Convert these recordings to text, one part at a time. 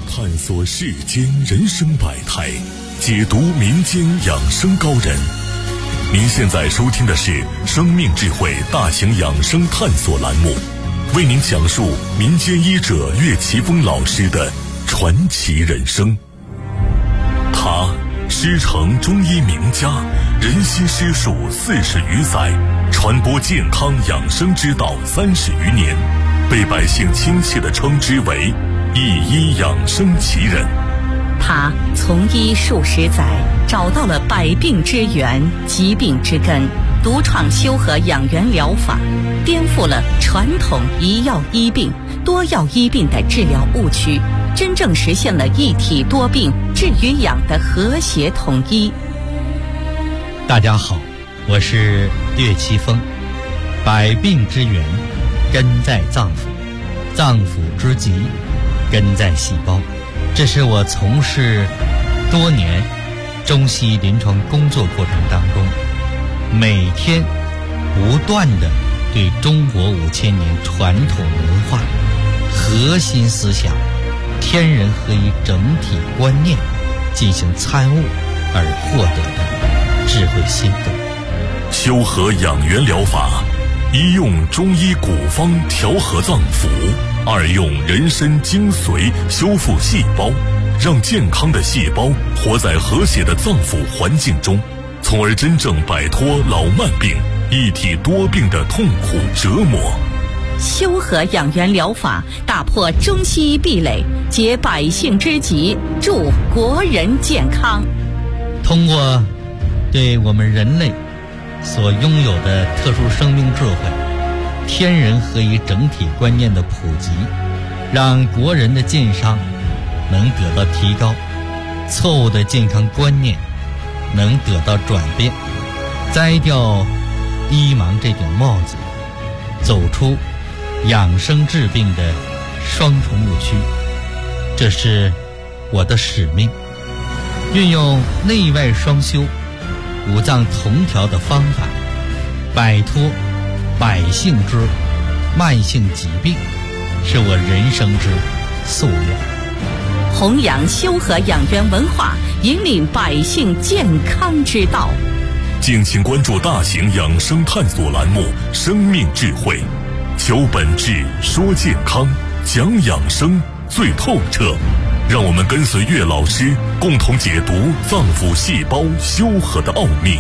探索世间人生百态，解读民间养生高人。您现在收听的是生命智慧大型养生探索栏目，为您讲述民间医者岳奇峰老师的传奇人生。他师承中医名家，人心师术40余载，传播健康养生之道30余年，被百姓亲切地称之为一医养生奇人。 他从医数十载，找到了百病之源、疾病之根，独创修和养元疗法，颠覆了传统一药医病、多药医病的治疗误区，真正实现了一体多病治与养的和谐统一。 大家好，我是岳奇峰。百病之源根在脏腑，脏腑之疾根在细胞。这是我从事多年中西医临床工作过程当中，每天不断地对中国5000年传统文化核心思想天人合一整体观念进行参悟而获得的智慧心得。 修和养元疗法，一用中医古方调和脏腑，二用人参精髓修复细胞，让健康的细胞活在和谐的脏腑环境中，从而真正摆脱老慢病、一体多病的痛苦折磨。 修和养元疗法打破中西医壁垒，解百姓之急，助国人健康。 通过对我们人类所拥有的特殊生命智慧、天人合一整体观念的普及，让国人的健康能得到提高，错误的健康观念能得到转变，摘掉医盲这顶帽子，走出养生治病的双重误区。这是我的使命，运用内外双修、五脏同调的方法，摆脱百姓之慢性疾病，是我人生之夙愿。 弘扬修和养元文化，引领百姓健康之道。 敬请关注大型养生探索栏目《生命智慧》，求本质，说健康，讲养生最透彻。让我们跟随岳老师，共同解读脏腑细胞修和的奥秘。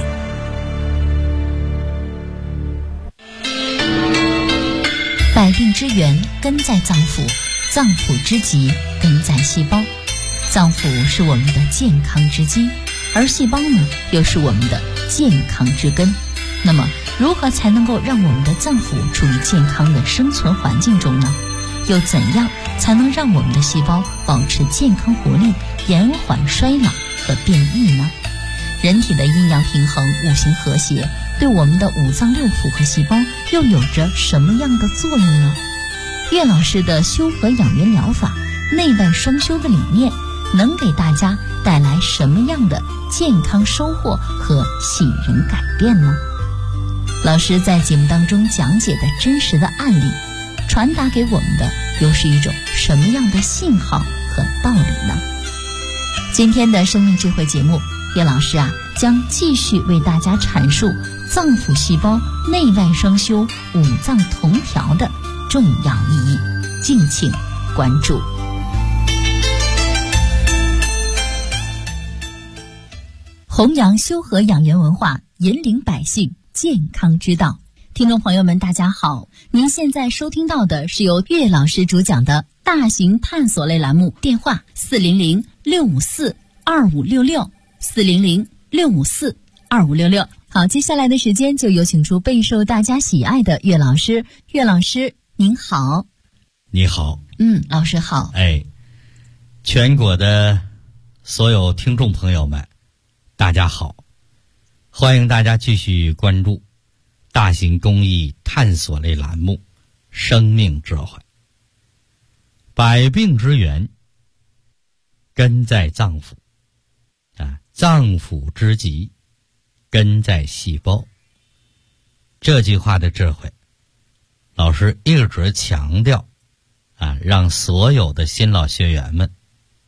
百病之源根在脏腑，脏腑之疾根在细胞。脏腑是我们的健康之基，而细胞呢，又是我们的健康之根。那么，如何才能够让我们的脏腑处于健康的生存环境中呢？又怎样才能让我们的细胞保持健康活力，延缓衰老和变异呢？人体的阴阳平衡、五行和谐，对我们的五脏六腑和细胞又有着什么样的作用呢？岳老师的修和养元疗法内外双修的理念，能给大家带来什么样的健康收获和喜人改变呢？老师在节目当中讲解的真实的案例，传达给我们的又是一种什么样的信号和道理呢？今天的生命智慧节目，岳老师将继续为大家阐述脏腑细胞内外双修、五脏同调的重要意义，敬请关注。弘扬修和养元文化，引领百姓健康之道。听众朋友们，大家好，您现在收听到的是由岳老师主讲的大型探索类栏目，电话400-654-2566 400-654-2566。好，接下来的时间就有请出备受大家喜爱的岳老师。岳老师您好。 你好。 老师好。 全国的所有听众朋友们大家好，欢迎大家继续关注大型公益探索类栏目《生命智慧》。百病之源根在脏腑，脏腑之疾根在细胞。这句话的智慧，老师一直强调让所有的新老学员们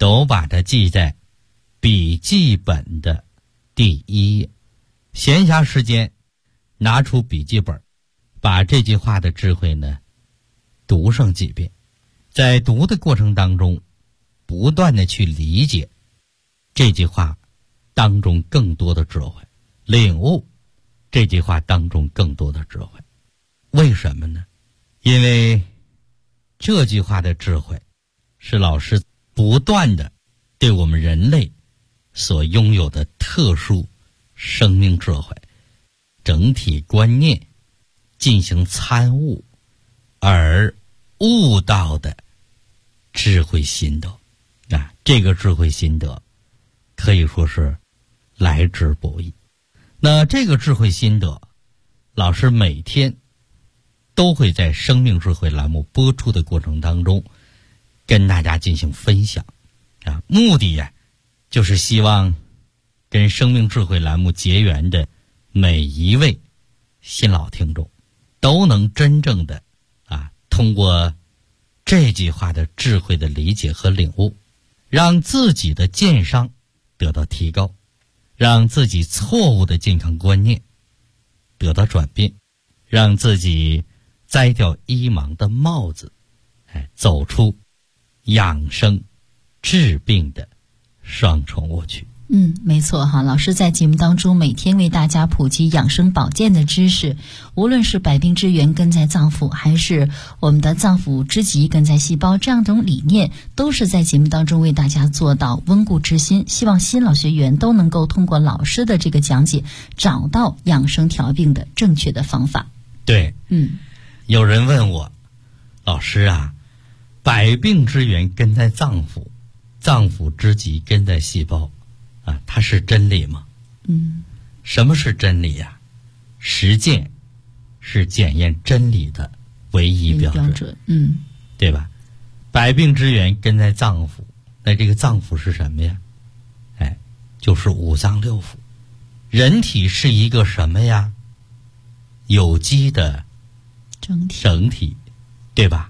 都把它记在笔记本的第1页。闲暇时间拿出笔记本，把这句话的智慧呢读上几遍，在读的过程当中不断的去理解这句话当中更多的智慧，领悟这句话当中更多的智慧。为什么呢？因为这句话的智慧是老师不断的对我们人类所拥有的特殊生命智慧整体观念进行参悟而悟到的智慧心得。这个智慧心得可以说是来之不易。那这个智慧心得，老师每天都会在生命智慧栏目播出的过程当中跟大家进行分享目的就是希望跟生命智慧栏目结缘的每一位新老听众都能真正的通过这句话的智慧的理解和领悟，让自己的健商得到提高，让自己错误的健康观念得到转变，让自己摘掉医盲的帽子，走出养生治病的双重误区。 没错哈，老师在节目当中每天为大家普及养生保健的知识，无论是百病之源根在脏腑，还是我们的脏腑之极根在细胞，这样一种理念都是在节目当中为大家做到温故知新，希望新老学员都能够通过老师的这个讲解找到养生调病的正确的方法。 对，有人问我，老师百病之源根在脏腑，脏腑之极根在细胞它是真理吗？什么是真理实践是检验真理的唯一标准。对吧？百病之源根在脏腑，那这个脏腑是什么呀？就是五脏六腑。人体是一个什么呀？有机的整体，对吧？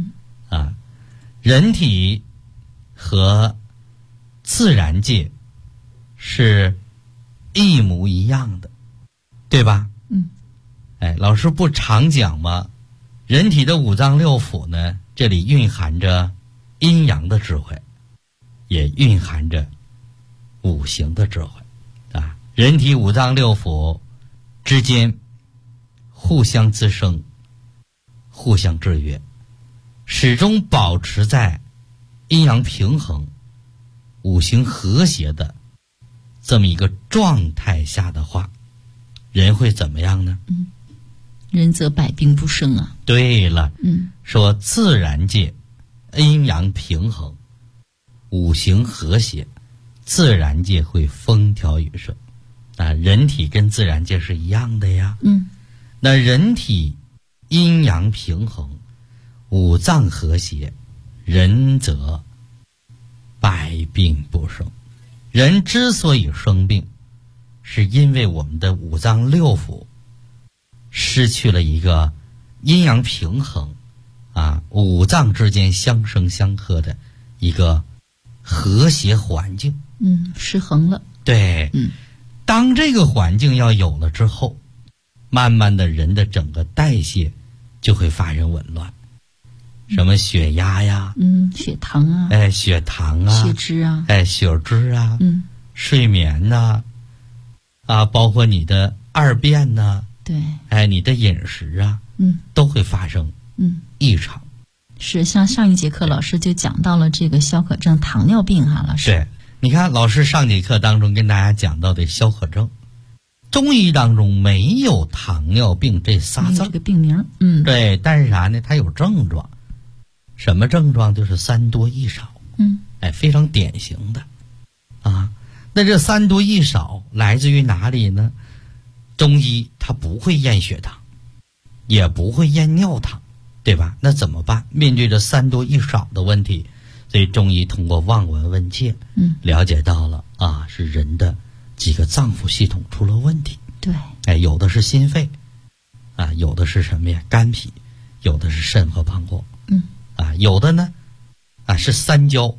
人体和自然界是一模一样的，对吧？老师不常讲吗？人体的五脏六腑呢，这里蕴含着阴阳的智慧，也蕴含着五行的智慧人体五脏六腑之间互相滋生，互相制约，始终保持在阴阳平衡、五行和谐的这么一个状态下的话，人会怎么样呢？ 人则百病不生对了，说自然界阴阳平衡，五行和谐，自然界会风调雨顺人体跟自然界是一样的呀。那人体阴阳平衡，五脏和谐，人则百病不生。人之所以生病，是因为我们的五脏六腑失去了一个阴阳平衡五脏之间相生相克的一个和谐环境， 失衡了。 对，当这个环境要有了之后，慢慢的人的整个代谢就会发生紊乱，什么血压呀， 血糖血糖啊， 血脂血脂睡眠呐包括你的二便呐， 对， 你的饮食都会发生异常。 是，像上一节课老师就讲到了这个消渴症、糖尿病老师。 对，你看老师上节课当中跟大家讲到的消渴症，中医当中没有糖尿病这仨字， 这个病名。 对，但是啥呢？它有症状，什么症状？就是三多一少。非常典型的那这三多一少来自于哪里呢？中医它不会验血糖，也不会验尿糖，对吧？那怎么办？面对着三多一少的问题，所以中医通过望闻问切了解到了是人的几个脏腑系统出了问题。 对， 有的是心肺有的是什么呀？肝脾，有的是肾和膀胱有的呢是三焦，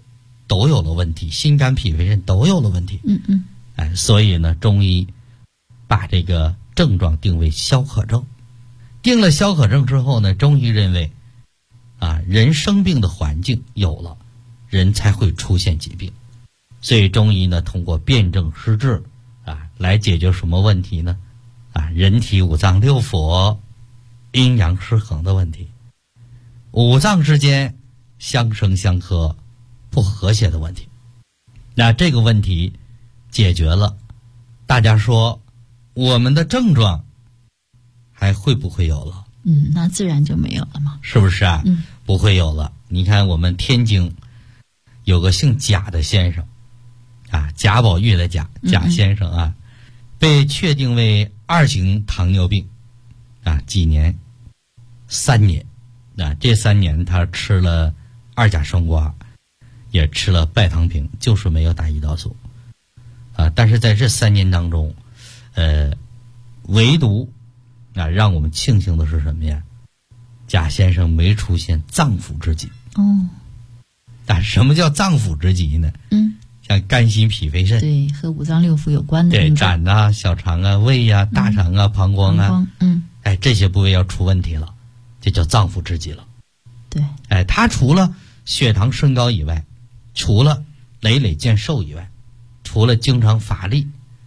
都有了问题，心肝脾肺肾都有了问题。所以呢，中医把这个症状定为消渴症。定了消渴症之后呢，中医认为人生病的环境有了，人才会出现疾病。所以中医呢，通过辨证施治来解决什么问题呢？人体五脏六腑阴阳失衡的问题，五脏之间相生相克不和谐的问题。那这个问题解决了，大家说我们的症状还会不会有了？ 那自然就没有了嘛， 是不是啊？不会有了。你看我们天津有个姓贾的先生贾宝玉的贾先生被确定为2型糖尿病几年？3年。这3年他吃了2甲双胍，也吃了拜糖平，就是没有打胰岛素但是在这3年当中唯独让我们庆幸的是什么呀？贾先生没出现脏腑之疾。什么叫脏腑之疾呢？像肝心脾肺肾， 对，和五脏六腑有关的病症， 胆小肠胃大肠膀胱这些部位要出问题了，这叫脏腑之疾了。 对， 他除了血糖升高以外，除了累累见瘦以外，除了经常乏力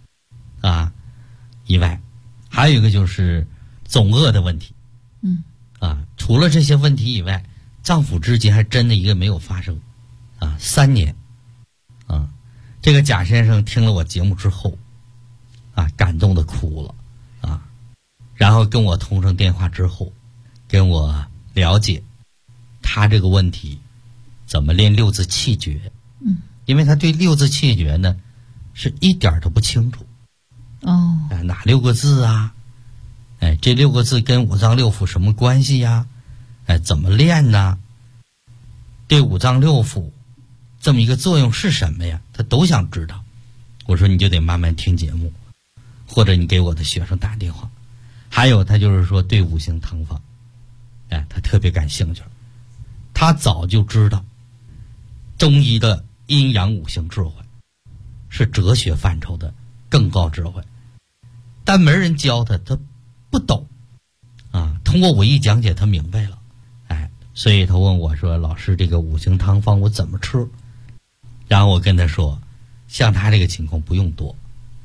以外，还有一个就是总饿的问题。除了这些问题以外，脏腑之疾还真的一个没有发生3年。这个贾先生听了我节目之后感动的哭了然后跟我通上电话之后，跟我了解他这个问题怎么练6字气诀。因为他对6字气诀呢是一点都不清楚。哪6个字这6个字跟五脏六腑什么关系呀？怎么练呢？对五脏六腑这么一个作用是什么呀？他都想知道。我说你就得慢慢听节目，或者你给我的学生打电话。还有他就是说对5行汤方他特别感兴趣。他早就知道中医的阴阳5行智慧是哲学范畴的更高智慧，但没人教他不懂通过我一讲解他明白了。所以他问我说，老师这个5行汤方我怎么吃？然后我跟他说，像他这个情况不用多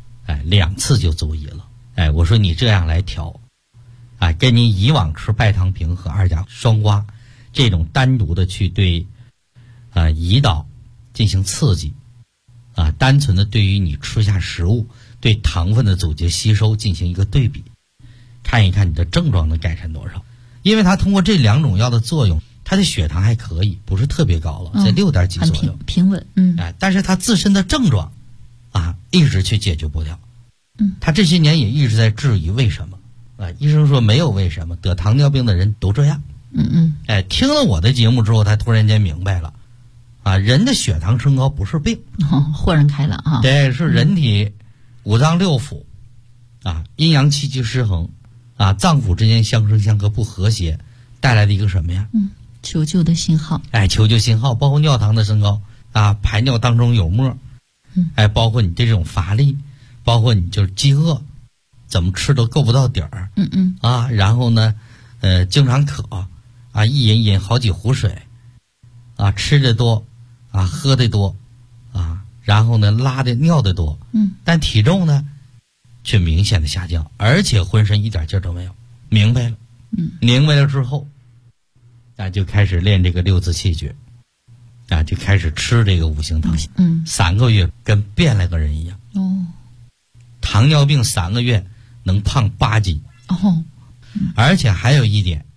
2次就足胰了。我说你这样来调跟你以往吃拜糖平和2甲双胍这种单独的去对胰岛进行刺激单纯的对于你吃下食物对糖分的阻截吸收进行一个对比，看一看你的症状能改善多少。因为他通过这2种药的作用，他的血糖还可以，不是特别高了，在6点几左右， 平稳。 但是他自身的症状一直去解决不了。他这些年也一直在质疑为什么医生说没有为什么，得糖尿病的人都这样。听了我的节目之后，他突然间明白了人的血糖升高不是病， 豁然开朗对，是人体五脏六腑阴阳气机失衡脏腑之间相生相克不和谐带来的一个什么呀？ 求救的信号。 求救信号，包括尿糖的升高排尿当中有沫包括你这种乏力，包括你就是饥饿，怎么吃都够不到底儿。然后呢经常渴一饮好几壶水吃的多喝的多然后呢拉的尿的多但体重呢却明显的下降，而且浑身一点劲儿都没有。明白了明白了之后就开始练这个6字气诀就开始吃这个5行汤3个月跟变了个人一样。糖尿病3个月能胖8斤而且还有一点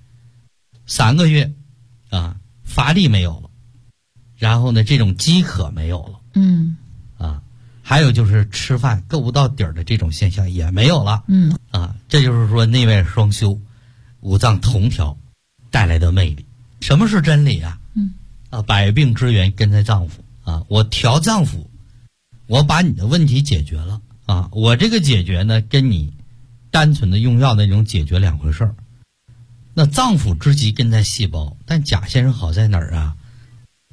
，3个月乏力没有了，然后呢这种饥渴没有了还有就是吃饭够不到底儿的这种现象也没有了。这就是说内外双修五脏同调带来的魅力。什么是真理百病之源根在脏腑我调脏腑，我把你的问题解决了我这个解决呢跟你单纯的用药那种解决2回事儿。那脏腑之疾根在细胞，但贾先生好在哪儿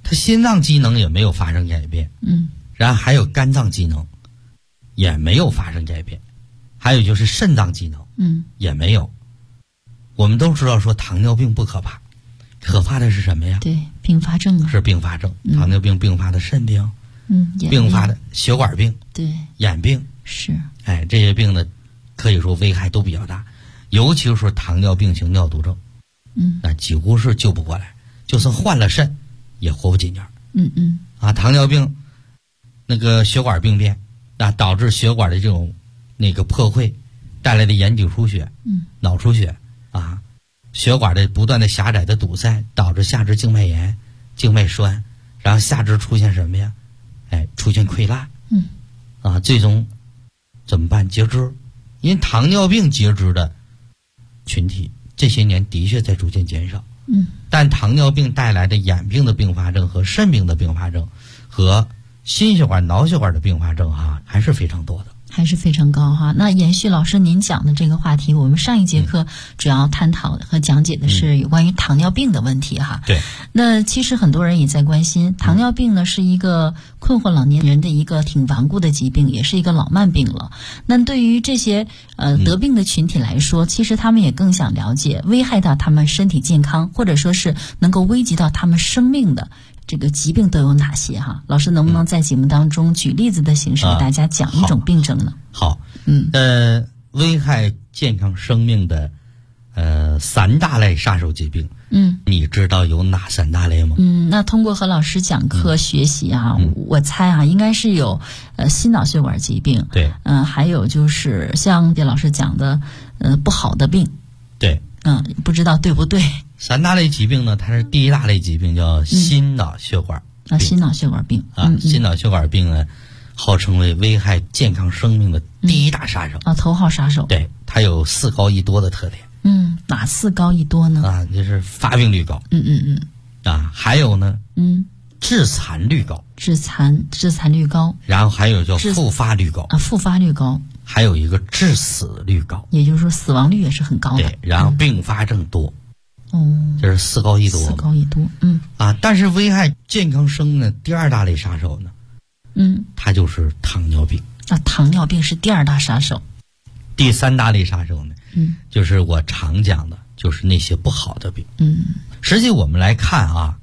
他心脏机能也没有发生改变，然后还有肝脏机能也没有发生改变，还有就是肾脏机能也没有。我们都知道说糖尿病不可怕，可怕的是什么呀？ 对，并发症啊， 是并发症，糖尿病并发的肾病，并发的血管病， 对， 眼病， 是， 这些病呢，可以说危害都比较大，尤其是糖尿病型尿毒症，那几乎是救不过来，就算换了肾，也活不几年。糖尿病那个血管病变，导致血管的这种那个破溃带来的眼底出血，脑出血血管的不断的狭窄的堵塞，导致下肢静脉炎、静脉栓，然后下肢出现什么呀？出现溃烂，最终怎么办？截肢。因为糖尿病截肢的群体这些年的确在逐渐减少，但糖尿病带来的眼病的并发症和肾病的并发症和心血管、脑血管的并发症还是非常多的。 还是非常高哈。那延续老师您讲的这个话题，我们上一节课主要探讨和讲解的是有关于糖尿病的问题哈。 对。 那其实很多人也在关心，糖尿病呢是一个困惑老年人的一个挺顽固的疾病，也是一个老慢病了。那对于这些得病的群体来说，其实他们也更想了解危害到他们身体健康，或者说是能够危及到他们生命的这个疾病都有哪些哈？老师能不能在节目当中举例子的形式给大家讲一种病症呢？ 好，危害健康生命的3大类杀手疾病，你知道有哪3大类吗？ 那通过和老师讲课学习我猜应该是有心脑血管疾病， 对， 还有就是像叶老师讲的不好的病， 对， 不知道对不对 ？3大类疾病呢，它是第一大类疾病叫心脑血管病， 心脑血管病心脑血管病呢，号称为危害健康生命的第一大杀手头号杀手。 对，它有4高1多的特点。 哪4高1多呢？ 就是发病率高。还有呢，致残率高。致残率高。 然后还有叫复发率高。 复发率高。 还有一个致死率高。 也就是说死亡率也是很高的。 对，然后并发症多。这是4高1多。 4高1多。 但是危害健康生命的第2大类杀手呢？它就是糖尿病。 糖尿病是第2大杀手。 第3大类杀手呢？就是我常讲的，就是那些不好的病。实际我们来看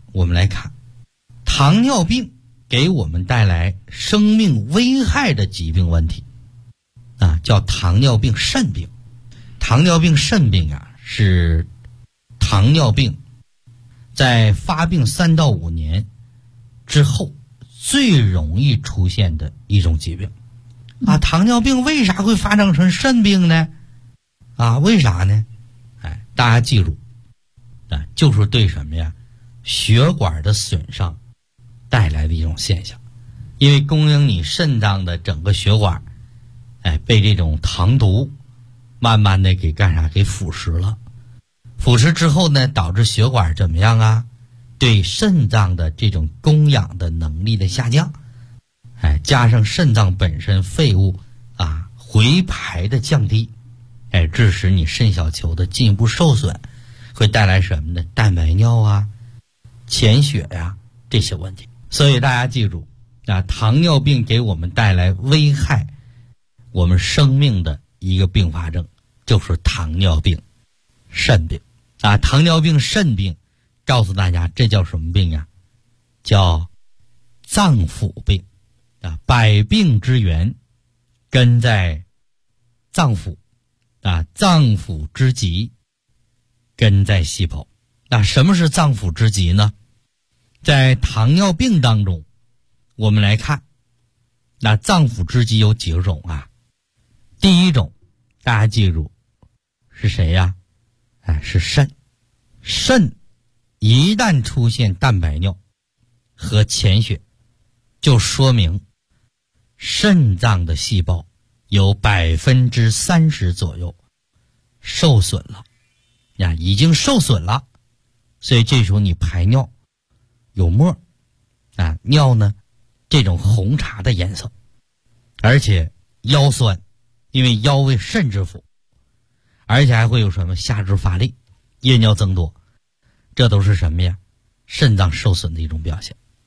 糖尿病给我们带来生命危害的疾病问题叫糖尿病肾病。糖尿病肾病是糖尿病在发病3到5年之后最容易出现的一种疾病。糖尿病为啥会发展成肾病呢？为啥呢？大家记住，就是对什么呀？血管的损伤带来的一种现象。因为供应你肾脏的整个血管，被这种糖毒慢慢的给腐蚀了。腐蚀之后呢，导致血管怎么样对肾脏的这种供氧的能力的下降，加上肾脏本身废物回排的降低，致使你肾小球的进一步受损，会带来什么呢？蛋白尿潜血这些问题。所以大家记住糖尿病给我们带来危害我们生命的一个并发症就是糖尿病肾病糖尿病肾病告诉大家这叫什么病叫脏腑病百病之源根在脏腑脏腑之疾根在细胞。什么是脏腑之疾呢？在糖尿病当中我们来看脏腑之疾有几种第一种大家记住是谁是肾。肾一旦出现蛋白尿和潜血，就说明肾脏的细胞有30%左右受损了已经受损了。所以这时候你排尿有沫尿呢这种红茶的颜色，而且腰酸，因为腰为肾之府，而且还会有什么下肢乏力、夜尿增多，这都是什么呀？肾脏受损的一种表现。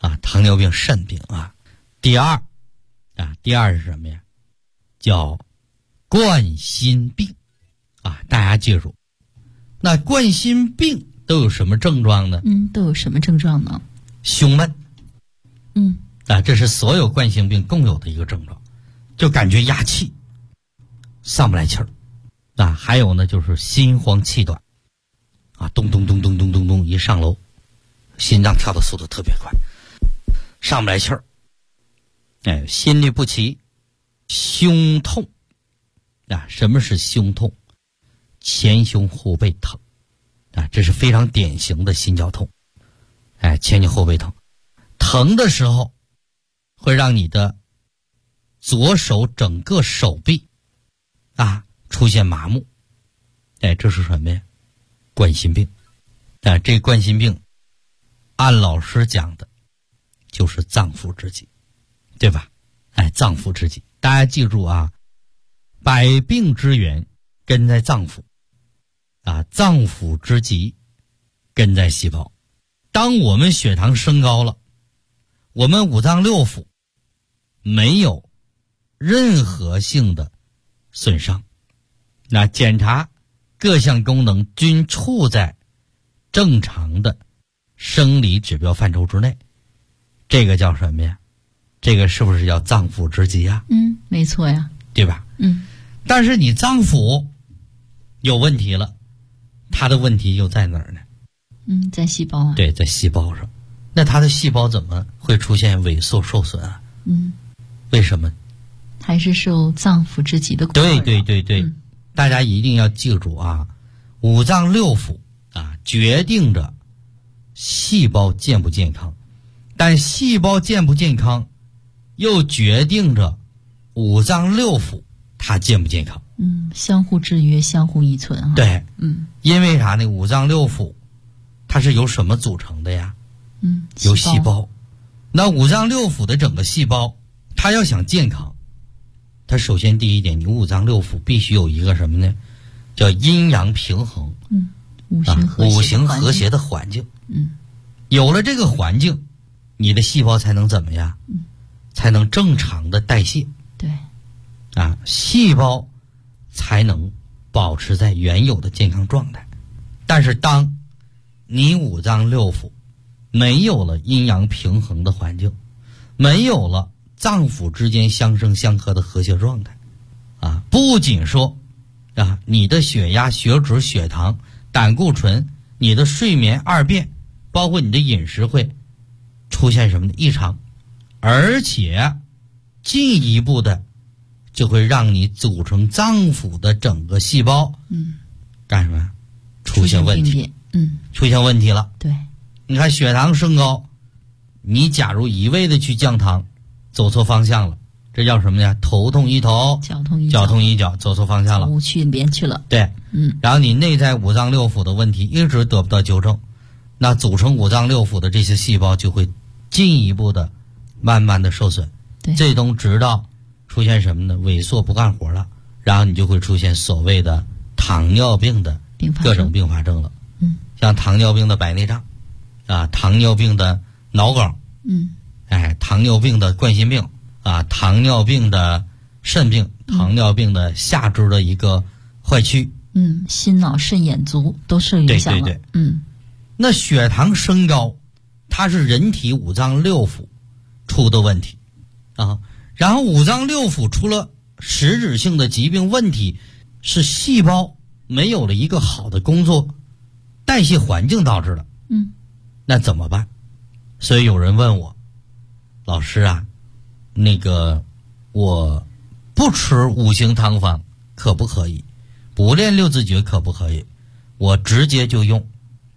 啊，糖尿病、肾病啊。第二是什么呀？叫冠心病啊，大家记住。那冠心病都有什么症状呢？ 都有什么症状呢？ 胸闷。这是所有冠心病共有的一个症状，就感觉压气，上不来气儿。还有呢，就是心慌气短，咚咚咚咚咚咚咚，一上楼，心脏跳的速度特别快，上不来气儿。心律不齐，胸痛。什么是胸痛？前胸后背疼。这是非常典型的心绞痛。前胸后背疼，疼的时候会让你的左手整个手臂出现麻木。这是什么呀？冠心病。这冠心病按老师讲的就是脏腑之疾，对吧？脏腑之疾，大家记住啊，百病之源根在脏腑脏腑之疾根在细胞。当我们血糖升高了，我们五脏六腑没有任何性的损伤，那检查各项功能均处在正常的生理指标范畴之内，这个叫什么呀？这个是不是叫脏腑之疾呀？ 没错呀， 对吧？但是你脏腑有问题了，它的问题又在哪儿呢？ 在细胞啊。 对，在细胞上。那它的细胞怎么会出现萎缩受损啊？为什么？ 还是受脏腑之疾的困扰。 对，大家一定要记住啊，五脏六腑决定着细胞健不健康，但细胞健不健康又决定着五脏六腑它健不健康。 相互制约，相互依存啊。 对，因为啥呢？五脏六腑它是由什么组成的呀？由细胞。那五脏六腑的整个细胞，它要想健康，它首先第一点，你五脏六腑必须有一个什么呢？叫阴阳平衡。五行和谐的环境。有了这个环境，你的细胞才能怎么样？才能正常的代谢。 对。 细胞才能保持在原有的健康状态。但是当你五脏六腑没有了阴阳平衡的环境，没有了脏腑之间相生相克的和谐状态，不仅说你的血压、血脂、血糖、胆固醇，你的睡眠、二便，包括你的饮食会出现什么异常，而且进一步的就会让你组成脏腑的整个细胞干什么？出现问题。出现问题了。 对， 你看血糖升高，你假如一味的去降糖，走错方向了，这叫什么呀？头痛医头，脚痛医脚，走错方向了， 无去边去了。 对，然后你内在五脏六腑的问题一直得不到纠正，那组成五脏六腑的这些细胞就会进一步的慢慢的受损。 对， 最终直到出现什么呢？萎缩不干活了，然后你就会出现所谓的糖尿病的各种并发症了。像糖尿病的白内障糖尿病的脑梗，糖尿病的冠心病糖尿病的肾病，糖尿病的下肢的一个坏区， 心脑肾眼足都受影响了。 对，那血糖升高，它是人体五脏六腑出的问题然后五脏六腑出了实质性的疾病问题，是细胞没有了一个好的工作代谢环境导致的。那怎么办？所以有人问我，老师那个我不吃五行汤方可不可以？不练六字诀可不可以？我直接就用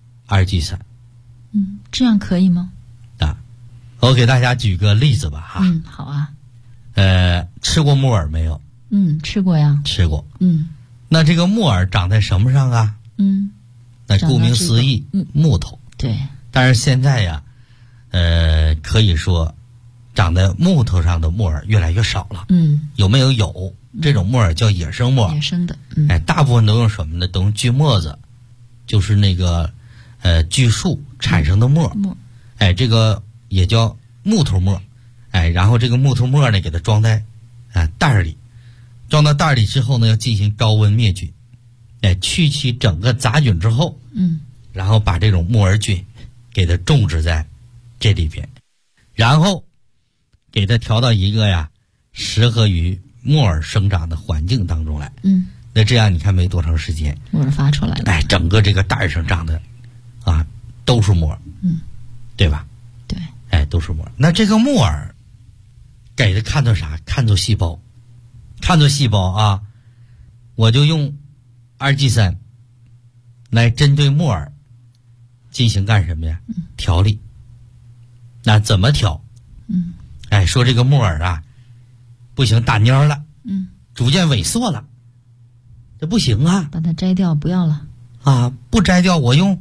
2G3。 这样可以吗？ 我给大家举个例子吧好啊。 吃过木耳没有？ 吃过呀。 吃过。那这个木耳长在什么上啊？那顾名思义，木头。 对。 但是现在呀，可以说长在木头上的木耳越来越少了。有没有？有。这种木耳叫野生木耳。 野生的。 大部分都用什么呢？都用锯末子，就是那个锯树产生的末。这个也叫木头沫，然后这个木头沫呢给它装在袋里，装到袋里之后呢要进行高温灭菌，去其整个杂菌之后，然后把这种木耳菌给它种植在这里边，然后给它调到一个适合于木耳生长的环境当中来。那这样你看没多长时间， 木耳发出来了。 整个这个袋上长的都是木耳，对吧？ 对， 都是木耳。那这个木耳给它看作啥？看作细胞，看作细胞啊！我就用2G3来针对木耳进行干什么呀？调理。那怎么调？说这个木耳不行，打蔫了，逐渐萎缩了，这不行啊！ 把它摘掉，不要了不摘掉，我用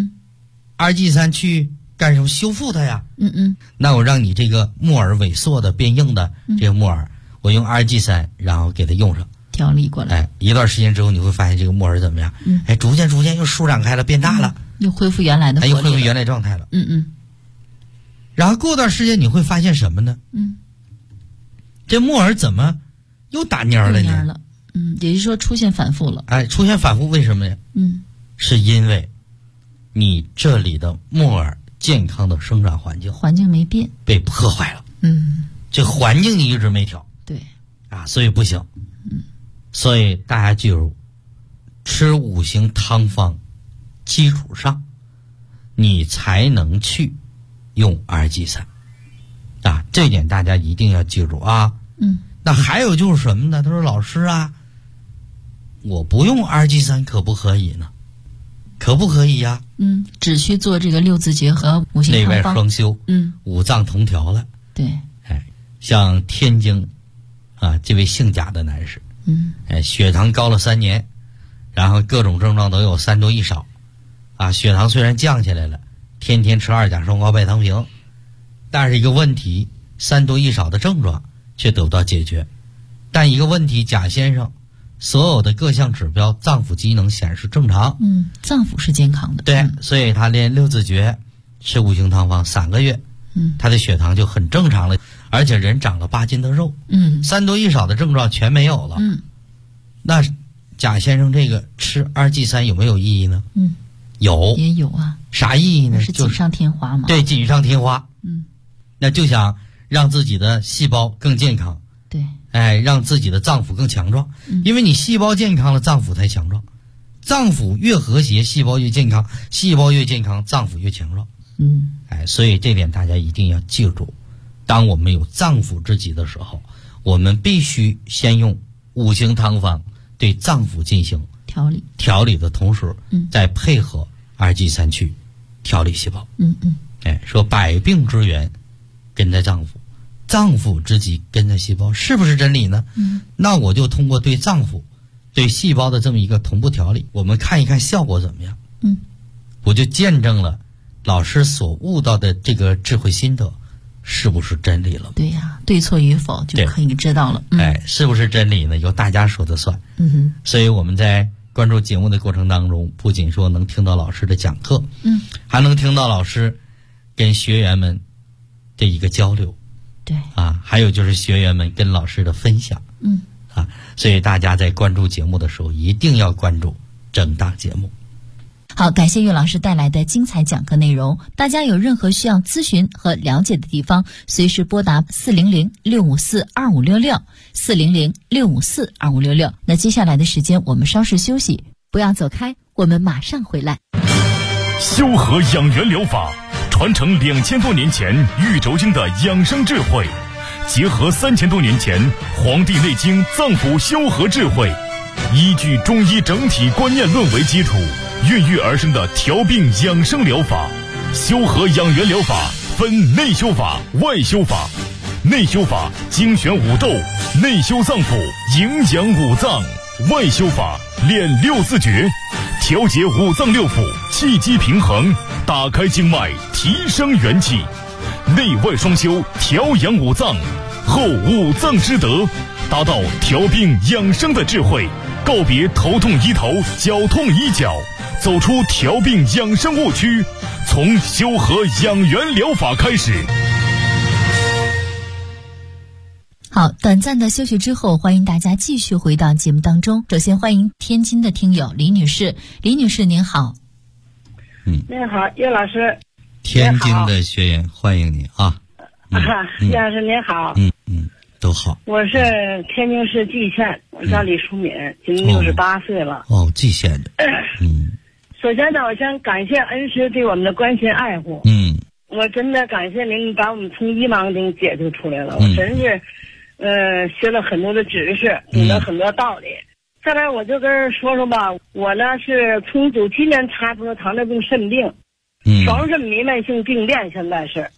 2G3去干什么？修复它呀。那我让你这个木耳萎缩的变硬的这个木耳，我用2G3，然后给它用上调理过来。 一段时间之后，你会发现这个木耳怎么样？逐渐又舒展开了，变大了， 又恢复原来的活力了， 又恢复原来状态了。然后过段时间你会发现什么呢？这木耳怎么又打蔫了呢？ 也就是说出现反复了。 出现反复为什么呀？是因为你这里的木耳健康的生长环境没变， 被破坏了。这环境你一直没调。 对所以不行。所以大家记住，吃5行汤方基础上，你才能去用2G3这一点大家一定要记住啊。那还有就是什么呢？他说老师我不用2G3可不可以呢？可不可以呀？ 只需做这个6字诀和5行汤方，内外双修，五脏同调了。 对， 像天津这位姓贾的男士，血糖高了3年，然后各种症状都有3多1少，血糖虽然降下来了，天天吃2甲双胍拜糖平，但是一个问题，3多1少的症状却得不到解决。但一个问题，贾先生所有的各项指标脏腑机能显示正常， 脏腑是健康的。 对，所以他练6字诀，吃5行汤方3个月，他的血糖就很正常了，而且人长了8斤的肉，3多1少的症状全没有了。那贾先生这个吃2G3有没有意义呢？有， 也有啊。 啥意义呢？ 是锦上添花嘛。 对，锦上添花。那就想让自己的细胞更健康。 对。 让自己的脏腑更强壮，因为你细胞健康了，脏腑才强壮。脏腑越和谐，细胞越健康；细胞越健康，脏腑越强壮。所以这点大家一定要记住。当我们有脏腑之疾的时候，我们必须先用5行汤方对脏腑进行调理的同时，再配合2G3去调理细胞。说百病之源根在脏腑。脏腑之疾根在细胞，是不是真理呢？那我就通过对脏腑、对细胞的这么一个同步调理，我们看一看效果怎么样。我就见证了老师所悟到的这个智慧心得是不是真理了？ 对呀，对错与否就可以知道了。 是不是真理呢？由大家说的算。所以我们在关注节目的过程当中，不仅说能听到老师的讲课，还能听到老师跟学员们的一个交流。 对还有就是学员们跟老师的分享，所以大家在关注节目的时候一定要关注整档节目。 好，感谢岳老师带来的精彩讲课内容。大家有任何需要咨询和了解的地方，随时拨打400-654-2566 400-654-2566。那接下来的时间我们稍事休息，不要走开，我们马上回来。 修和养元疗法传承2000多年前玉轴经的养生智慧，结合3000多年前《黄帝内经》脏腑修和智慧，依据中医整体观念论为基础，孕育而生的调病养生疗法。修和养元疗法分内修法、外修法。内修法精选五斗，内修脏腑，营养五脏；外修法练6字诀，调节五脏六腑，气机平衡，打开经脉，提升元气。内外双修，调养五脏，后五脏之德，达到调病养生的智慧，告别头痛医头，脚痛医脚，走出调病养生误区，从修和养元疗法开始。 好，短暂的休息之后，欢迎大家继续回到节目当中。首先欢迎天津的听友李女士，李女士您好。 您好，叶老师。 天津的学员欢迎你啊。 叶老师您好。 都好。 我是天津市蓟县，我叫李淑敏，今年68岁了。 蓟县的。 首先呢，我先感谢恩师对我们的关心爱护。我真的感谢您把我们从迷茫中解救出来了。我真是，学了很多的知识，懂了很多道理。再来，我就跟人说说吧，我呢是从97年查出了糖尿病肾病，双肾弥漫性病变，现在是。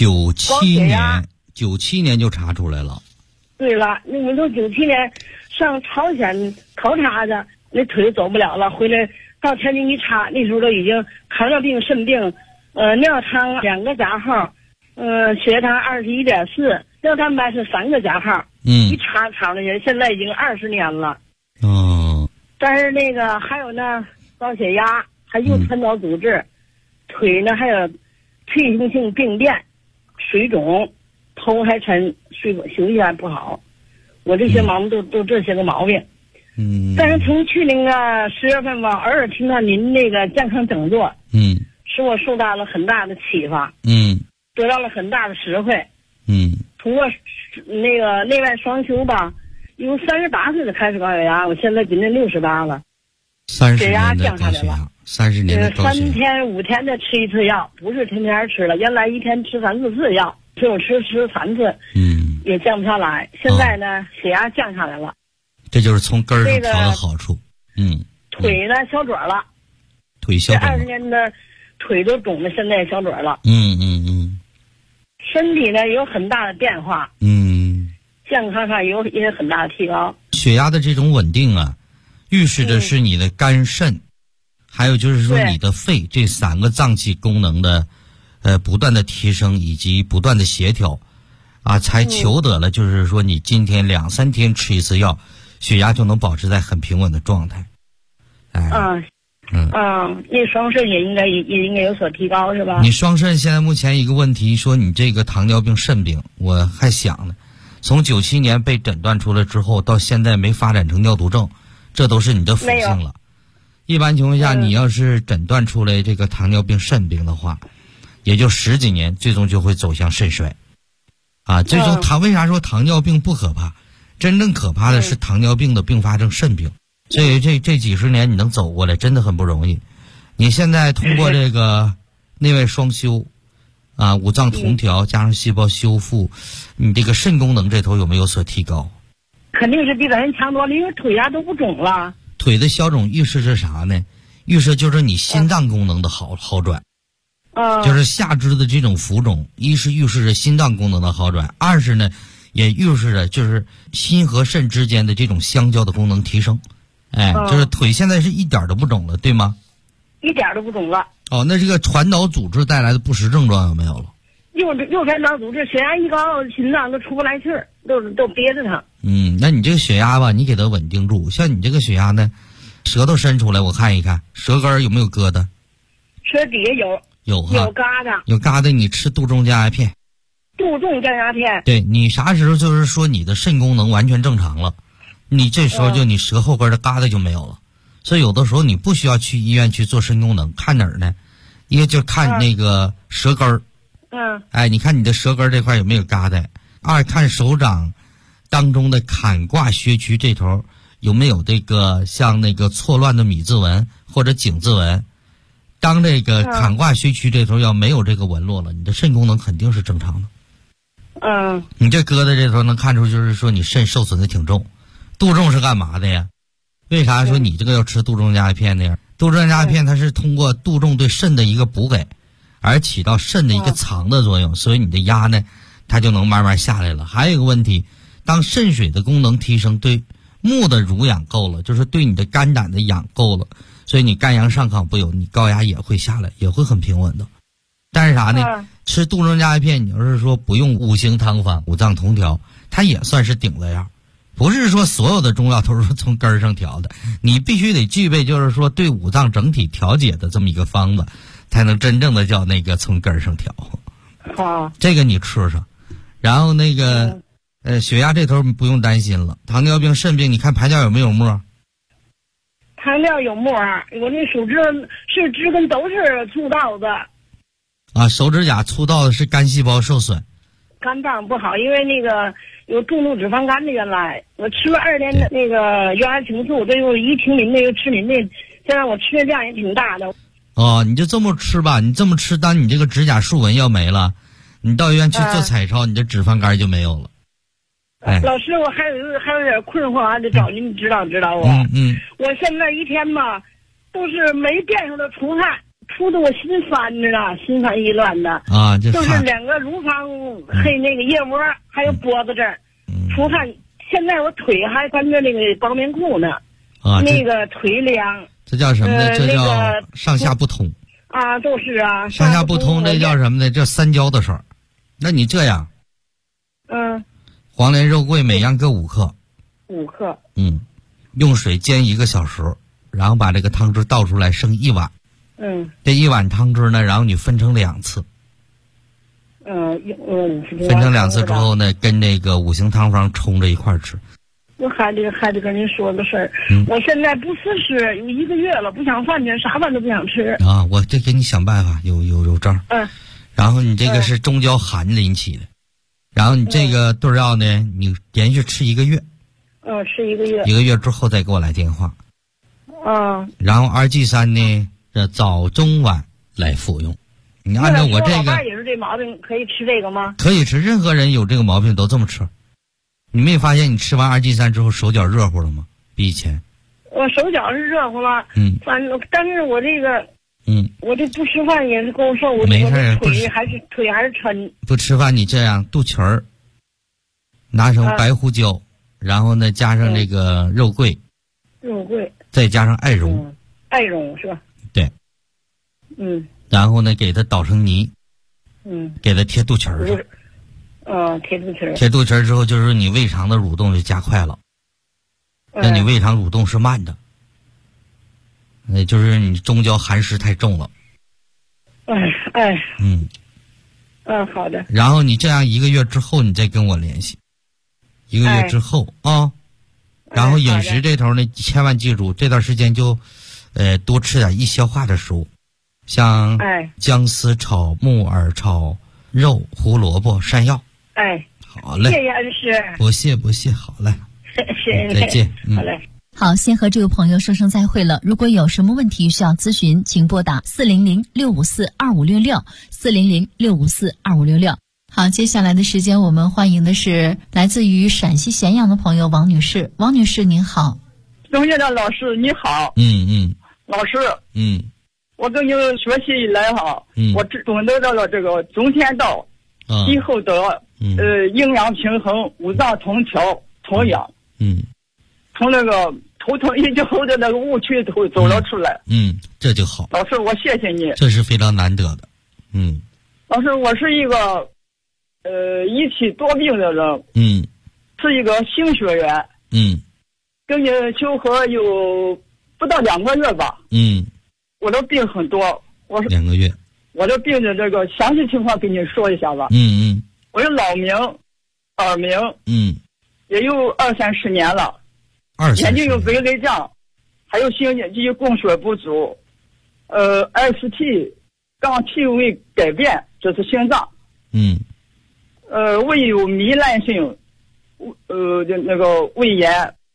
97年就查出来了。 对了，那我都97年上朝鲜考察的，那腿走不了了，回来到天津一查，那时候都已经糖尿病、肾病，尿糖2个加号，血糖21.4，尿蛋白是3个加号。一查的人现在已经20年了。但是那个还有呢，高血压，还有传导组织，腿呢还有退行性病变，水肿，头还沉，休息还不好。我这些毛病都这些个毛病。但是从去年10月份吧，偶尔听到您那个健康讲座，使我受到了很大的启发，得到了很大的实惠。通过那个内外双修吧，由38岁的开始高血压，我现在今年68了，30血压降下来了，30年的高血压，3天5天的吃一次药，不是天天吃了，原来一天吃3、4次药，只有吃3次，也降不下来。现在呢，血压降下来了， 这就是从根儿上调的好处。 腿呢消肿了， 腿消肿了， 20年的腿都肿的，现在也消肿了。身体呢有很大的变化，健康上也有很大的提高。 血压的这种稳定啊，预示着是你的肝肾，还有就是说你的肺这3个脏器功能的不断的提升以及不断的协调啊，才求得了就是说你今天2、3天吃一次药，血压就能保持在很平稳的状态。 那双肾也应该有所提高，是吧？ 你双肾现在目前一个问题，说你这个糖尿病肾病，我还想呢，从97年被诊断出来之后，到现在没发展成尿毒症，这都是你的辅性了。一般情况下，你要是诊断出来这个糖尿病肾病的话，也就10几年，最终就会走向肾衰。最终为啥说糖尿病不可怕？真正可怕的是糖尿病的并发症肾病。所以这几十年你能走过来真的很不容易。你现在通过这个内外双修五脏同调加上细胞修复，你这个肾功能这头有没有所提高？ 肯定是比咱人强多了，因为腿呀都不肿了。 腿的消肿预示着啥呢？预示就是你心脏功能的好转。就是下肢的这种浮肿，一是预示着心脏功能的好转，二是呢也预示着就是心和肾之间的这种相交的功能提升。就是腿现在是一点都不肿了，对吗？ 一点都不肿了。 那这个传导组织带来的不实症状有没有了？ 右传导组织，血压一高，心脏都出不来气儿，都憋着它。 那你这个血压吧，你给它稳定住。像你这个血压呢，舌头伸出来，我看一看，舌根有没有疙瘩？ 舌底下有疙瘩， 有疙瘩，你吃杜仲降压片。 杜仲降压片。 对，你啥时候就是说你的肾功能完全正常了？你这时候就你舌后根的疙瘩就没有了，所以有的时候你不需要去医院去做肾功能，看哪儿呢？一个就看那个舌根儿，你看你的舌根这块有没有疙瘩？二看手掌当中的坎胯穴区这头有没有这个像那个错乱的米字纹或者井字纹。当这个坎胯穴区这头要没有这个纹络了，你的肾功能肯定是正常的。你这疙瘩这头能看出就是说你肾受损的挺重。杜仲是干嘛的呀？为啥说你这个要吃杜仲降压片的呀？杜仲降压片它是通过杜仲对肾的一个补给，而起到肾的一个藏的作用，所以你的压呢，它就能慢慢下来了。还有一个问题，当肾水的功能提升，对木的濡养够了，就是对你的肝胆的养够了，所以你肝阳上亢不有，你高压也会下来，也会很平稳的。但是啥呢？吃杜仲降压片，你要是说不用5行汤方、5脏同调，它也算是顶了样。不是说所有的中药都是从根儿上调的，你必须得具备就是说对5脏整体调节的这么一个方子，才能真正的叫那个从根儿上调。这个你吃上，然后那个血压这头不用担心了，糖尿病、肾病，你看排尿有没有沫？ 糖尿有沫，我那手指是指根都是粗糙的。 啊，手指甲粗糙的是肝细胞受损。 肝脏不好，因为那个有重度脂肪肝的，原来我吃了2年的那个原来情素，这又一停林的又吃林的，现在我吃的量也挺大的。 哦，你就这么吃吧，你这么吃，当你这个指甲竖纹要没了，你到医院去做彩超，你这脂肪肝就没有了。哎， 老师，我还有点困惑，还得找您指导指导我。我现在一天吧，都是没变数的出汗，出的我心烦着呢，心烦意乱的。啊，就是2个乳房黑那个腋窝，还有脖子这儿出汗。现在我腿还穿着那个薄棉裤呢。啊，那个腿凉。这叫什么呢？这叫上下不通。 啊，都是啊。 上下不通，这叫什么呢？这三焦的事儿。那你这样。黄连、肉桂每样各5克。 5克。 用水煎1个小时，然后把这个汤汁倒出来，剩1碗。这1碗汤汁呢，然后你分成2次。分成2次之后呢，跟那个5行汤方冲着一块吃。 我还得跟您说个事儿，我现在不思食有1个月了，不想饭去，啥饭都不想吃。 啊，我这给你想办法，有招。然后你这个是中焦寒引起的。然后你这个对药呢，你连续吃1个月。 吃1个月。 1个月之后再给我来电话。然后2G3呢，这早中晚来服用。你按照我这个。 老伴也是这毛病，可以吃这个吗？ 可以吃，任何人有这个毛病都这么吃。你没发现你吃完2G3之后手脚热乎了吗？比以前。 我手脚是热乎了。反正但是我这个。我这不吃饭也是够受，我没事， 腿还是抻。 不吃饭，你这样肚脐儿拿成白胡椒，然后呢加上这个肉桂，再加上艾绒， 艾绒是吧？ 对。然后呢给它捣成泥，给它贴肚脐儿上。 贴肚脐儿。 贴肚脐儿之后，就是你胃肠的蠕动就加快了，那你胃肠蠕动是慢的。就是你中焦寒湿太重了。 好的。 然后你这样1个月之后，你再跟我联系。1个月之后啊，然后饮食这头呢，千万记住，这段时间就，多吃点易消化的食物，像姜丝炒木耳炒肉、胡萝卜、山药。好嘞。 谢谢恩师。 不谢，好嘞。 谢谢。 再见。 好嘞。 好，先和这位朋友说声再会了。如果有什么问题需要咨询，请拨打400-654-2566 400-654-2566。好，接下来的时间我们欢迎的是来自于陕西咸阳的朋友王女士。王女士您好。 钟院长老师你好。老师。我跟你学习以来哈，我总得到了这个中天道，以后的营养平衡、五脏通调、同养。从那个头疼医后的那个误区头走了出来。 这就好。 老师，我谢谢你。 这是非常难得的。 老师，我是一个一体多病的人。是一个新学员。跟你求和有不到2个月吧。我的病很多。我是2 个月。 我的病的这个详细情况给你说一下吧。我有老鸣、耳鸣。也有20-30年了。眼睛有白内障，还有心肌供血不足，ST 杠 T 位改变，这是心脏。胃有糜烂性，那个胃炎。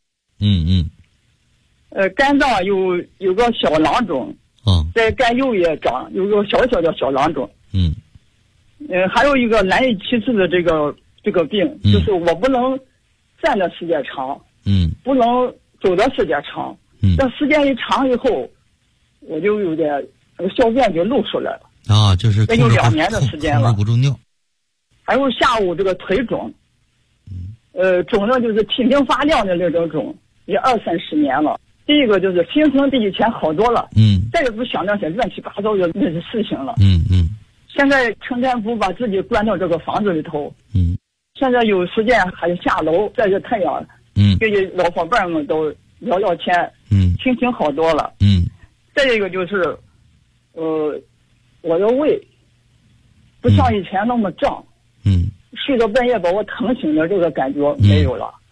肝脏有个小囊肿。在肝右也长，有个小小的小囊肿。还有一个难以启齿的这个病，就是我不能站的时间长。不能走的时间长。这时间一长以后，我就有点小便就露出来了。 就是这有2年的时间了。 控制不住尿。 还有下午这个腿肿。肿的就是提心发亮的那种肿，也20-30年了。第一个就是心情比以前好多了。再也不想那些乱七八糟的那些事情了。现在成天不把自己关到这个房子里头。现在有时间还下楼晒晒太阳。跟老伙伴们都聊聊天。心情好多了。再一个就是，我的胃不像以前那么胀。 睡到半夜把我疼醒的这个感觉没有了。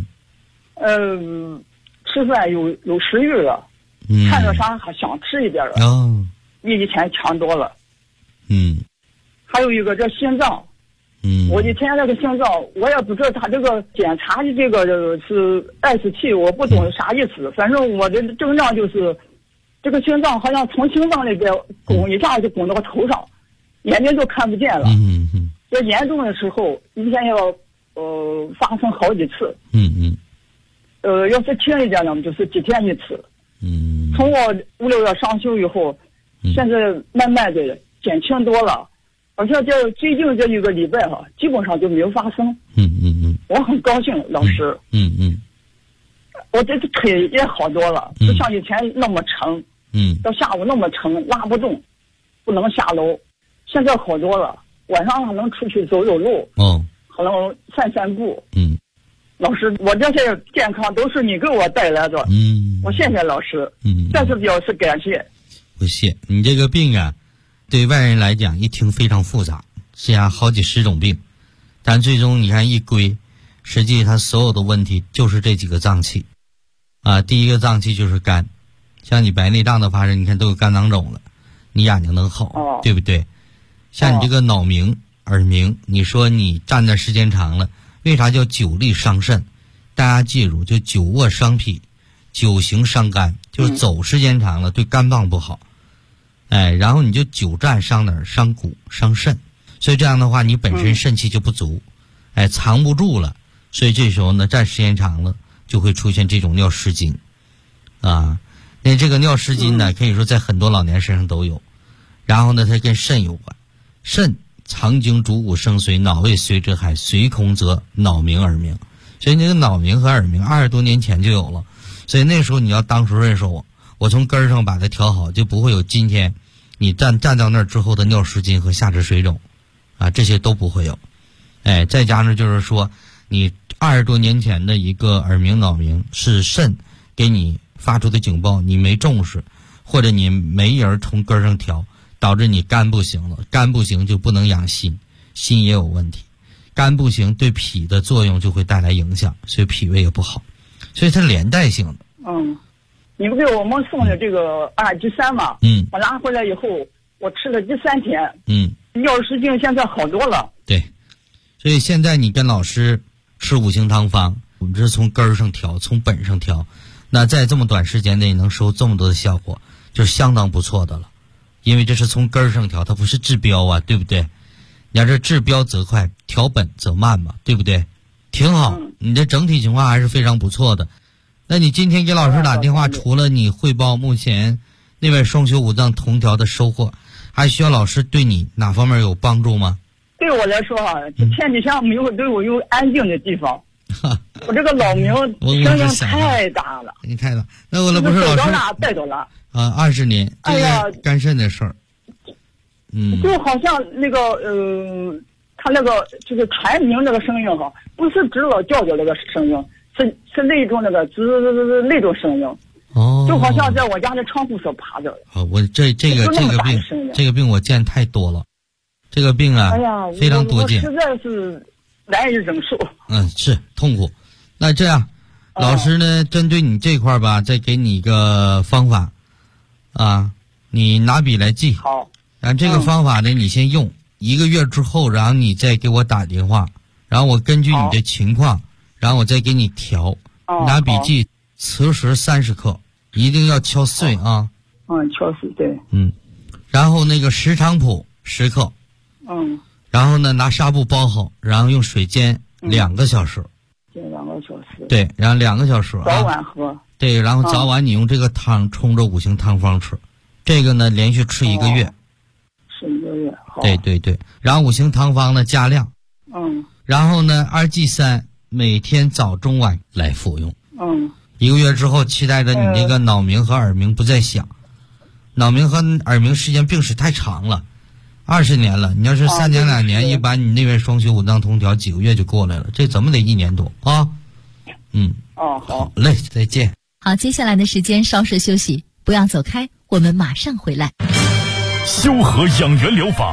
吃饭有食欲了，看着啥还想吃一点了，比以前强多了。还有一个这心脏，我以前那个心脏我也不知道他这个检查的这个是27，我不懂啥意思，反正我的症状就是这个心脏好像从心脏那边拱一下就拱到头上，眼睛就看不见了。这严重的时候一天要发生好几次。要是轻一点呢，就是几天一次。从我5、6月上休以后，现在慢慢的减轻多了，而且这最近这一个礼拜基本上就没有发生。我很高兴，老师。我这个腿也好多了，不像以前那么沉。到下午那么沉，拉不动，不能下楼。现在好多了，晚上还能出去走走路。还能散散步。老师，我这些健康都是你给我带来的。我谢谢老师。再次表示感谢。 不谢。你这个病啊，对外人来讲一听非常复杂，是呀，好几十种病，但最终你看一归，实际它所有的问题就是这几个脏器啊。第一个脏器就是肝，像你白内障的发生，你看都有肝囊肿了，你眼睛能好，对不对？像你这个脑鸣、耳鸣，你说你站的时间长了，为啥叫久立伤肾？大家记住，就久卧伤脾，久行伤肝，就是走时间长了对肝脏不好。然后你就久站伤哪儿？伤骨、伤肾。所以这样的话，你本身肾气就不足，藏不住了。所以这时候呢，站时间长了就会出现这种尿失禁啊。那这个尿失禁呢，可以说在很多老年身上都有。然后呢，它跟肾有关，肾藏精主骨生髓，脑胃髓之海，髓空则脑鸣耳鸣。所以那个脑鸣和耳鸣20多年前就有了，所以那时候你要当时认识我从根儿上把它调好，就不会有今天你站到那儿之后的尿失禁和下肢水肿啊，这些都不会有。再加上就是说你20多年前的一个耳鸣脑鸣是肾给你发出的警报，你没重视，或者你没人从根儿上调，导致你肝不行了，肝不行就不能养心，心也有问题，肝不行对脾的作用就会带来影响，所以脾胃也不好，所以它连带性的。 你不给我们送的这个2G3嘛？我拿回来以后，我吃了第3天。尿失禁现在好多了。 对，所以现在你跟老师吃5行汤方，我们这是从根儿上调，从本上调，那在这么短时间内能收这么多的效果，就是相当不错的了。因为这是从根儿上调，它不是治标啊，对不对？你要是治标则快，调本则慢嘛，对不对？挺好，你的整体情况还是非常不错的。那你今天给老师打电话，除了你汇报目前那位双修5脏同调的收获，还需要老师对你哪方面有帮助吗？ 对我来说天底下没有对我有安静的地方。我这个老鸣声音太大了。你太大， 那我不是老师带走了 20年，这个肝肾的事儿。 就好像那个他那个就是蝉鸣那个声音不是只老叫那个声音，是那种那个那种声音。就好像在我家的窗户上爬着。 我这个病我见太多了，这个病啊，非常多见， 我实在是难以忍受。 是痛苦。那这样，老师呢，针对你这块吧，再给你一个方法啊，你拿笔来记。 好。 然后这个方法呢，你先用1个月之后，然后你再给我打电话，然后我根据你的情况，然后我再给你调。拿笔记，磁石30克，一定要敲碎啊。 敲碎，对。 然后那个石菖蒲10克。然后呢，拿纱布包好，然后用水煎2个小时。 煎2个小时。 对，然后2个小时。 早晚喝。 对，然后早晚你用这个汤冲着5行汤方吃，这个呢连续吃1个月。 吃1个月。好。 对，然后5行汤方呢加量。然后呢2G3每天早中晚来服用。1个月之后，期待着你这个脑鸣和耳鸣不再响。脑鸣和耳鸣时间病史太长了，20年了。你要是3年2年，一般你那边双修5脏同调几个月就过来了，这怎么得1年多啊？好嘞，再见。 好，接下来的时间稍事休息，不要走开，我们马上回来。 修和养元疗法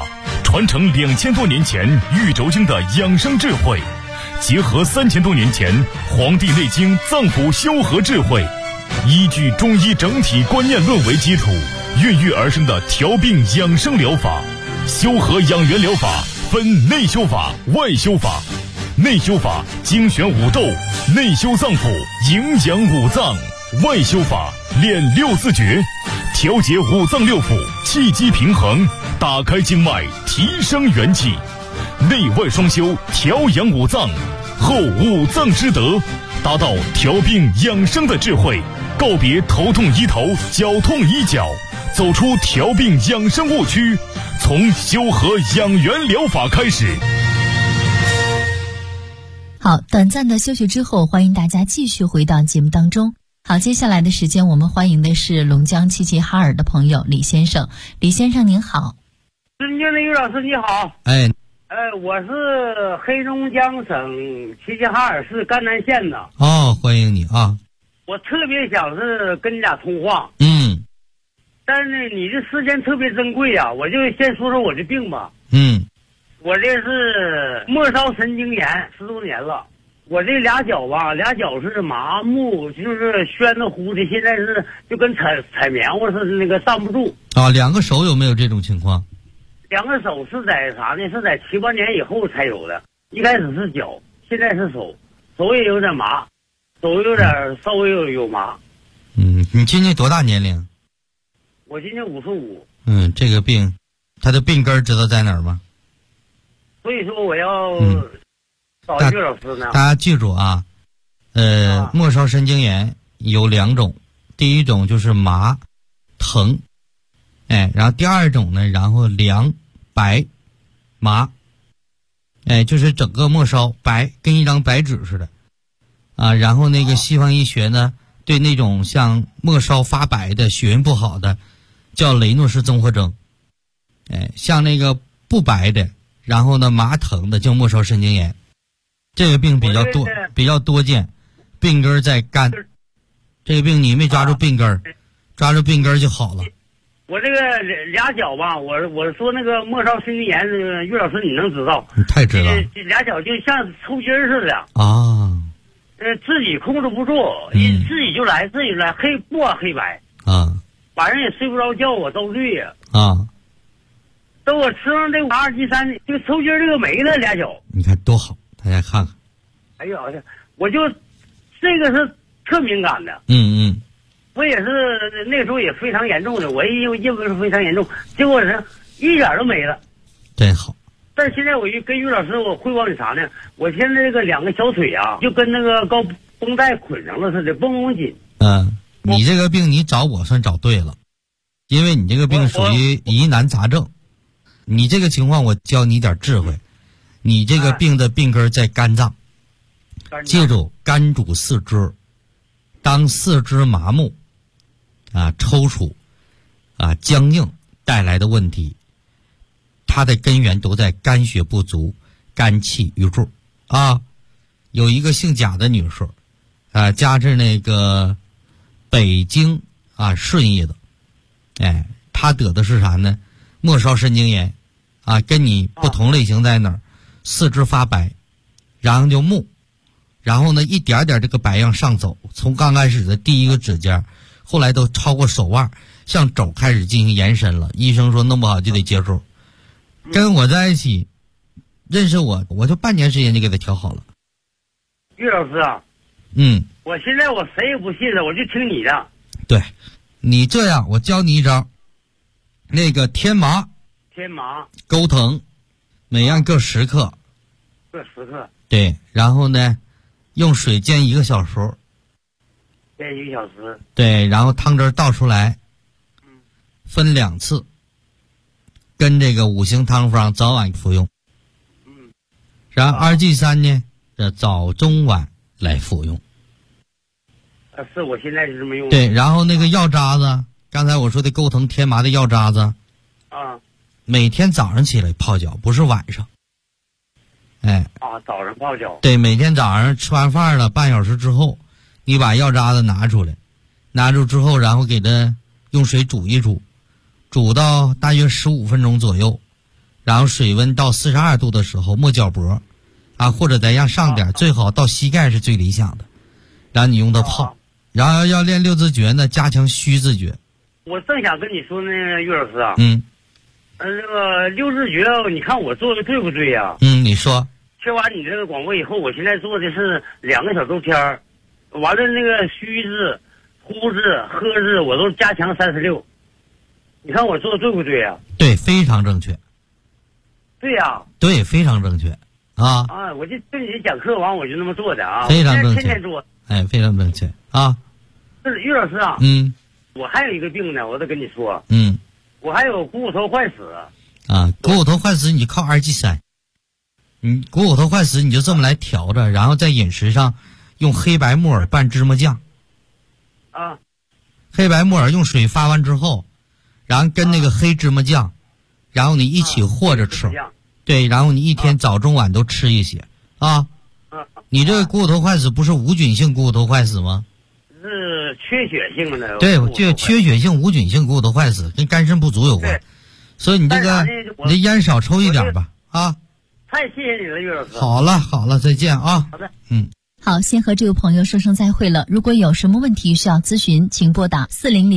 传承2000多年前玉轴经的养生智慧，结合3000多年前《黄帝内经》脏腑修和智慧，依据中医整体观念论为基础，孕育而生的调病养生疗法。修和养元疗法分内修法、外修法。内修法精选五斗，内修脏腑，营养五脏；外修法练六字诀，调节五脏六腑，气机平衡，打开经脉，提升元气。内外双修，调养五脏，后五脏之德，达到调病养生的智慧。告别头痛医头，脚痛医脚，走出调病养生误区，从修和养元疗法开始。 好，短暂的休息之后，欢迎大家继续回到节目当中。好，接下来的时间我们欢迎的是龙江齐齐哈尔的朋友李先生。李先生您好。 尊敬的于老师你好。我是黑龙江省齐齐哈尔市甘南县的。 哦，欢迎你啊。 我特别想是跟你俩通话。但是呢，你这时间特别珍贵啊，我就先说说我这病吧。我这是末梢神经炎10多年了，我这俩脚是麻木，就是宣的呼的，现在是就跟踩棉花似的，那个站不住啊。两个手有没有这种情况？ 两个手是在啥呢？是在7、8年以后才有的，一开始是脚，现在是手，手也有点麻，手有点稍微有麻。 你今年多大年龄？ 我今年55。 这个病，他的病根知道在哪儿吗？ 所以说我要找于老师呢。 大家记住啊，末梢神经炎有2种，第一种就是麻疼，然后第二种呢，然后凉白麻，就是整个末梢白，跟一张白纸似的啊。然后那个西方医学呢，对那种像末梢发白的、血运不好的，叫雷诺氏综合征。像那个不白的，然后呢麻疼的叫末梢神经炎。这个病比较多见，病根在肝。这个病你没抓住病根，抓住病根就好了。 我这个俩脚吧，我说那个末梢神经炎，于老师你能知道？ 你太知道。 这俩脚就像抽筋似的啊。 自己控制不住，自己就来，不管黑白啊。 晚上也睡不着觉，我遭罪呀啊。 等我吃上这阿尔济3，就抽筋这个没了，俩脚。 你看多好，大家看看。 哎呀，我就这个是特敏感的。我也是那时候也非常严重的，我因为是非常严重，结果是一点都没了。 真好。 但是现在我就跟于老师我汇报你啥呢？我现在这个2个小腿啊，就跟那个高绷带捆上了似的，绷绷紧。 你这个病你找我算找对了，因为你这个病属于疑难杂症。你这个情况我教你点智慧，你这个病的病根在肝脏，记住肝主四肢，当四肢麻木抽搐僵硬带来的问题，它的根源都在肝血不足，肝气郁住有一个姓贾的女士家是那个北京顺义的，她得的是啥呢？末梢神经炎跟你不同类型在哪儿？四肢发白，然后就木，然后呢一点点这个白样上走，从刚开始的第一个指尖，后来都超过手腕，向肘开始进行延伸了。医生说弄不好就得接受。跟我在一起认识我就半年时间就给他调好了。 于老师啊，我现在我谁也不信了，我就听你的。 对，你这样我教你一招，那个天麻钩藤，每样各10克。 各10克。 对，然后呢用水煎1个小时。 煎1个小时。 对，然后汤汁倒出来，分2次，跟这个5行汤方早晚服用。然后阿尔济3呢早中晚来服用。 是我现在是这么用。 对，然后那个药渣子，刚才我说的钩藤天麻的药渣子每天早上起来泡脚，不是晚上。 早上泡脚。对， 每天早上吃完饭了半小时之后，你把药渣子拿出来，拿住之后，然后给它用水煮一煮，煮到大约15分钟左右， 然后水温到42度的时候没脚脖，啊，或者再让上点，最好到膝盖是最理想的，然后你用它泡。然后要练六字诀呢，加强虚字诀。 我正想跟你说那个岳老师啊，那个六字诀，你看我做的对不对呀？ 你说。 听完你这个广播以后，我现在做的是2个小周天儿，完了那个虚字、呼字、喝字我都加强36。你看我做的对不对呀？ 对，非常正确。 对呀。 对，非常正确。啊， 我就跟你讲课完我就那么做的啊， 非常正确， 天天做。 哎，非常正确啊。 是岳老师啊，我还有一个病呢，我得跟你说，我还有股骨头坏死啊。股骨头坏死你靠2G3，股骨头坏死你就这么来调着，然后在饮食上用黑白木耳拌芝麻酱啊， 黑白木耳用水发完之后，然后跟那个黑芝麻酱，然后你一起和着吃，对，然后你一天早中晚都吃一些啊。你这个股骨头坏死不是无菌性股骨头坏死吗？ 是缺血性的。 对，就缺血性无菌性股骨头坏死跟肝肾不足有关，所以你这个你这烟少抽一点吧啊。 太谢谢你了，岳老师。 好了，再见啊。 好的， 好，先和这位朋友说声再会了。如果有什么问题需要咨询，请拨打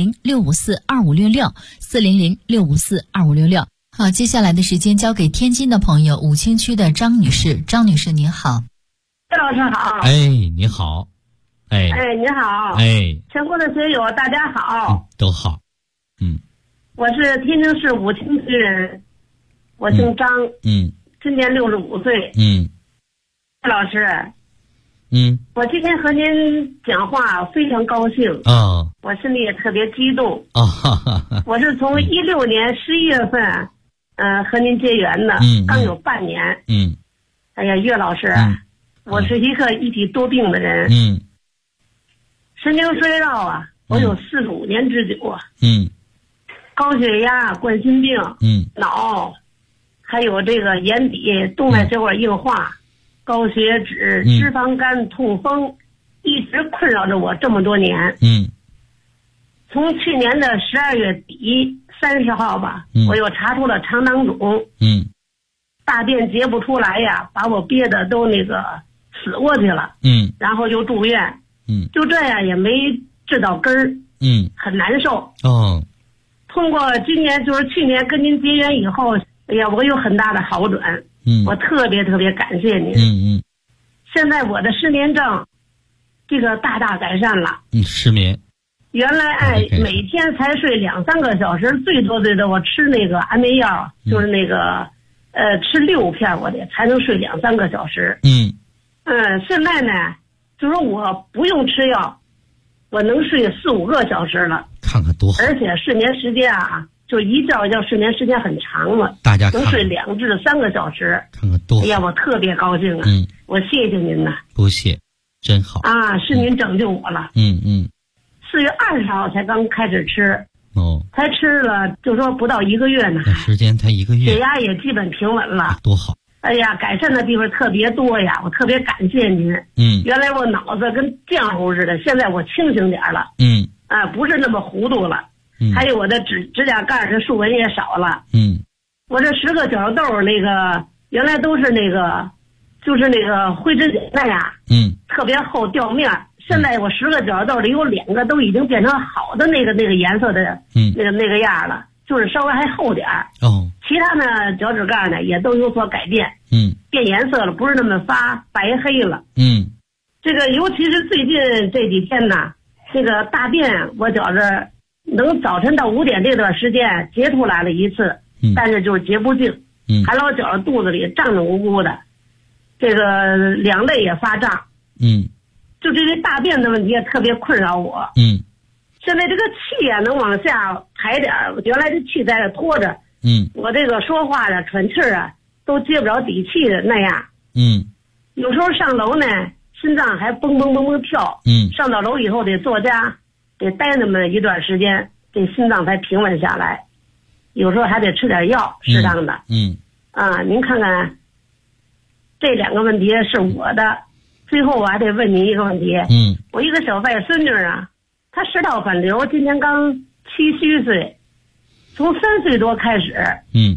400-654-2566，400-654-2566。好，接下来的时间交给天津的朋友，武清区的张女士。张女士您好。 岳老师好。 哎，你好。哎， 你好。 哎， 全国的学友大家好。 都好。 我是天津市武清区人，我姓张。今年65岁。岳老师。我今天和您讲话非常高兴啊，我心里也特别激动啊。我是从16年11月份，和您结缘的，刚有半年。哎呀，岳老师，我是一个一体多病的人。神经衰弱啊，我有45年之久啊。高血压、冠心病，脑，还有这个眼底动脉血管硬化。高血脂、脂肪肝、痛风，一直困扰着我这么多年。从去年的12月底30号吧，我又查出了肠囊肿。大便结不出来呀，把我憋得都那个死过去了。然后又住院。就这样也没治到根儿。很难受。通过今年就是去年跟您结缘以后，哎呀，我有很大的好转。我特别感谢您。现在我的失眠症这个大改善了。 失眠原来每天才睡2-3个小时，最多我吃那个安眠药，就是那个吃6片我得才能睡2-3个小时。现在呢就是我不用吃药，我能睡4-5个小时了。 看看多好。 而且睡眠时间啊，就一觉睡眠时间很长了， 大家看能睡2至3个小时。 看看多好。 哎呀，我特别高兴啊。我谢谢您呐。 不谢，真好啊，是您拯救我了。4月20号才刚开始吃。才吃了就说不到1个月呢。 时间才1个月。 血压也基本平稳了。 多好。 哎呀，改善的地方特别多呀，我特别感谢您。原来我脑子跟浆糊似的，现在我清醒点了。不是那么糊涂了。还有我的指甲盖的竖纹也少了。我这10个角豆那个原来都是那个就是那个灰指甲那样。特别厚掉面。现在我10个角豆里有2个都已经变成好的那个颜色的那个样了，就是稍微还厚点儿。其他呢脚趾盖呢也都有所改变。变颜色了，不是那么发白黑了。这个尤其是最近这几天呢，这个大便我觉着能早晨到5点这段时间结出来了一次，但是就是结不净。还老觉着肚子里胀胀鼓鼓的，这个两肋也发胀。就这些大便的问题也特别困扰我。现在这个气啊能往下排点，原来这气在这拖着。我这个说话啊喘气啊都接不着底气的那样。有时候上楼呢心脏还蹦蹦蹦蹦跳。上到楼以后得坐家得待那么一段时间，这心脏才平稳下来。有时候还得吃点药，适当的。您看看这2个问题是我的。最后我还得问您一个问题。我一个小外孙女啊，她食道反流，今年刚7虚岁，从3岁多开始。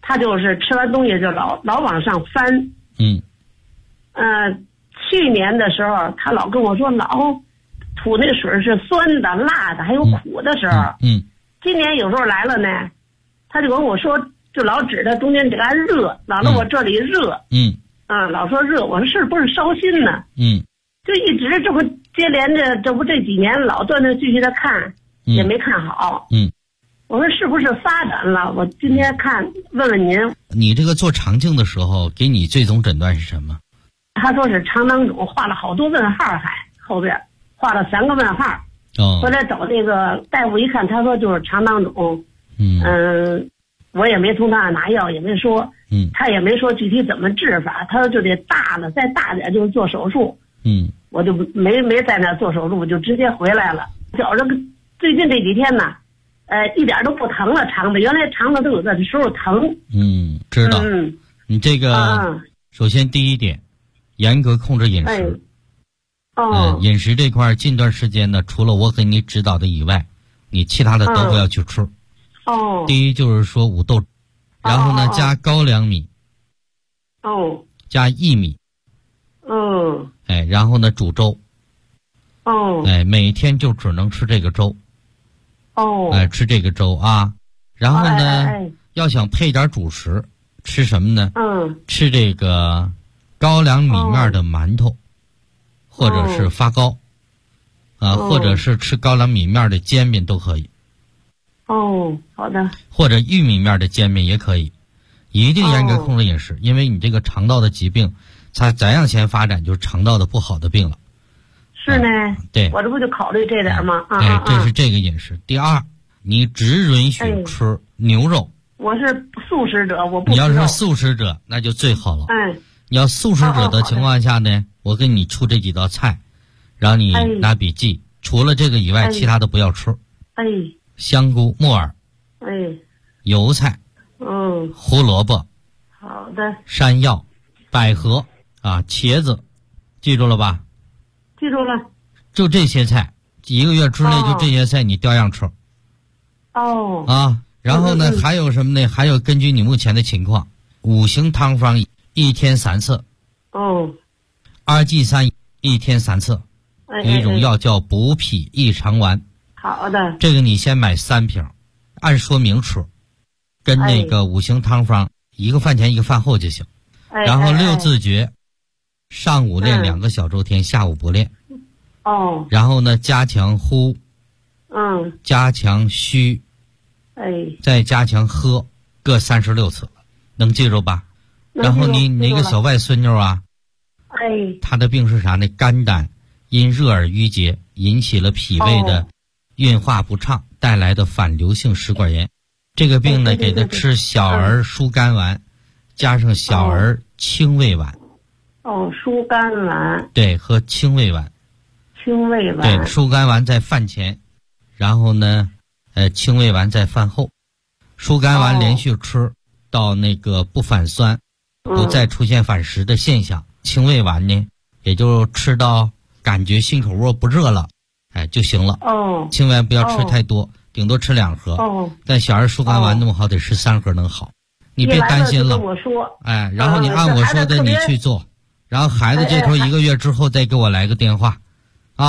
他就是吃完东西就老往上翻。去年的时候他老跟我说老吐那水是酸的、辣的还有苦的时候。今年有时候来了呢，他就跟我说，就老指着中间这个热，老说我这里热。老说热，我说是不是烧心呢？就一直这不接连着，这不这几年老断断续续的看，也没看好。我说是不是发展了？我今天看问问您。 你这个做肠镜的时候，给你最终诊断是什么？ 他说是肠囊肿，画了好多问号，还后边画了3个问号。回来找那个大夫一看，他说就是肠囊肿。我也没从他那拿药，也没说。他也没说具体怎么治法，他说就得大了，再大点就是做手术。我就没在那做手术，就直接回来了。觉着最近这几天呢，一点都不疼了，肠子原来肠子都有的时候疼。 知道。你这个首先第一点，严格控制饮食。饮食这块近段时间呢，除了我给你指导的以外，你其他的都不要去吃。第一就是说五豆，然后呢加高粱米。加薏米。然后呢煮粥。每天就只能吃这个粥。吃这个粥啊。然后呢，要想配点主食，吃什么呢？吃这个高粱米面的馒头，或者是发糕，或者是吃高粱米面的煎饼都可以。 好的。 或者玉米面的煎饼也可以，一定严格控制饮食，因为你这个肠道的疾病，它再向前发展就是肠道的不好的病了。 是呢。 对。 我这不就考虑这点吗？ 这是这个饮食。第二，你只允许吃牛肉。 我是素食者，我不吃肉。 你要是素食者，那就最好了。你要素食者的情况下呢，我给你出这几道菜，让你拿笔记。除了这个以外，其他的不要吃。香菇、木耳。油菜。胡萝卜。 好的。 山药、百合茄子，记住了吧？ 记住了。 就这些菜，1个月之内就这些菜你照样吃。然后呢，还有什么呢？还有根据你目前的情况，5行汤方1天3次。2G3 1天3次。有一种药叫补脾益肠丸。 好的。 这个你先买3瓶，按说明吃，跟那个5行汤方1个饭前1个饭后就行。然后6字诀，上午练2个小周天，下午不练。然后呢，加强呼。加强虚。再加强喝，各36次，能记住吧？然后你那个小外孙女啊，她的病是啥呢？肝胆因热而淤结，引起了脾胃的运化不畅，带来的反流性食管炎。这个病呢，给她吃小儿疏肝丸，加上小儿清胃丸。 疏肝丸。 对，和清胃丸。 清胃丸。 对，疏肝丸在饭前，然后呢清胃丸在饭后。疏肝丸连续吃到那个不反酸，不再出现反食的现象。清胃丸呢，也就吃到感觉心口窝不热了，就行了。清胃丸不要吃太多，顶多吃2盒。但小儿疏肝丸那么好，得吃3盒能好。你别担心了。 我说。 然后你按我说的你去做，然后孩子这头1个月之后再给我来个电话。